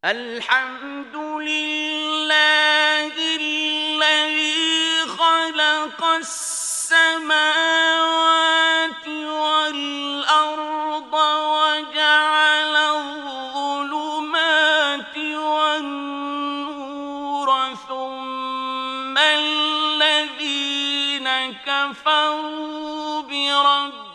الحمد لله الذي خلق السماوات والأرض وجعل الظلمات والنور ثم الذين كفروا بربهم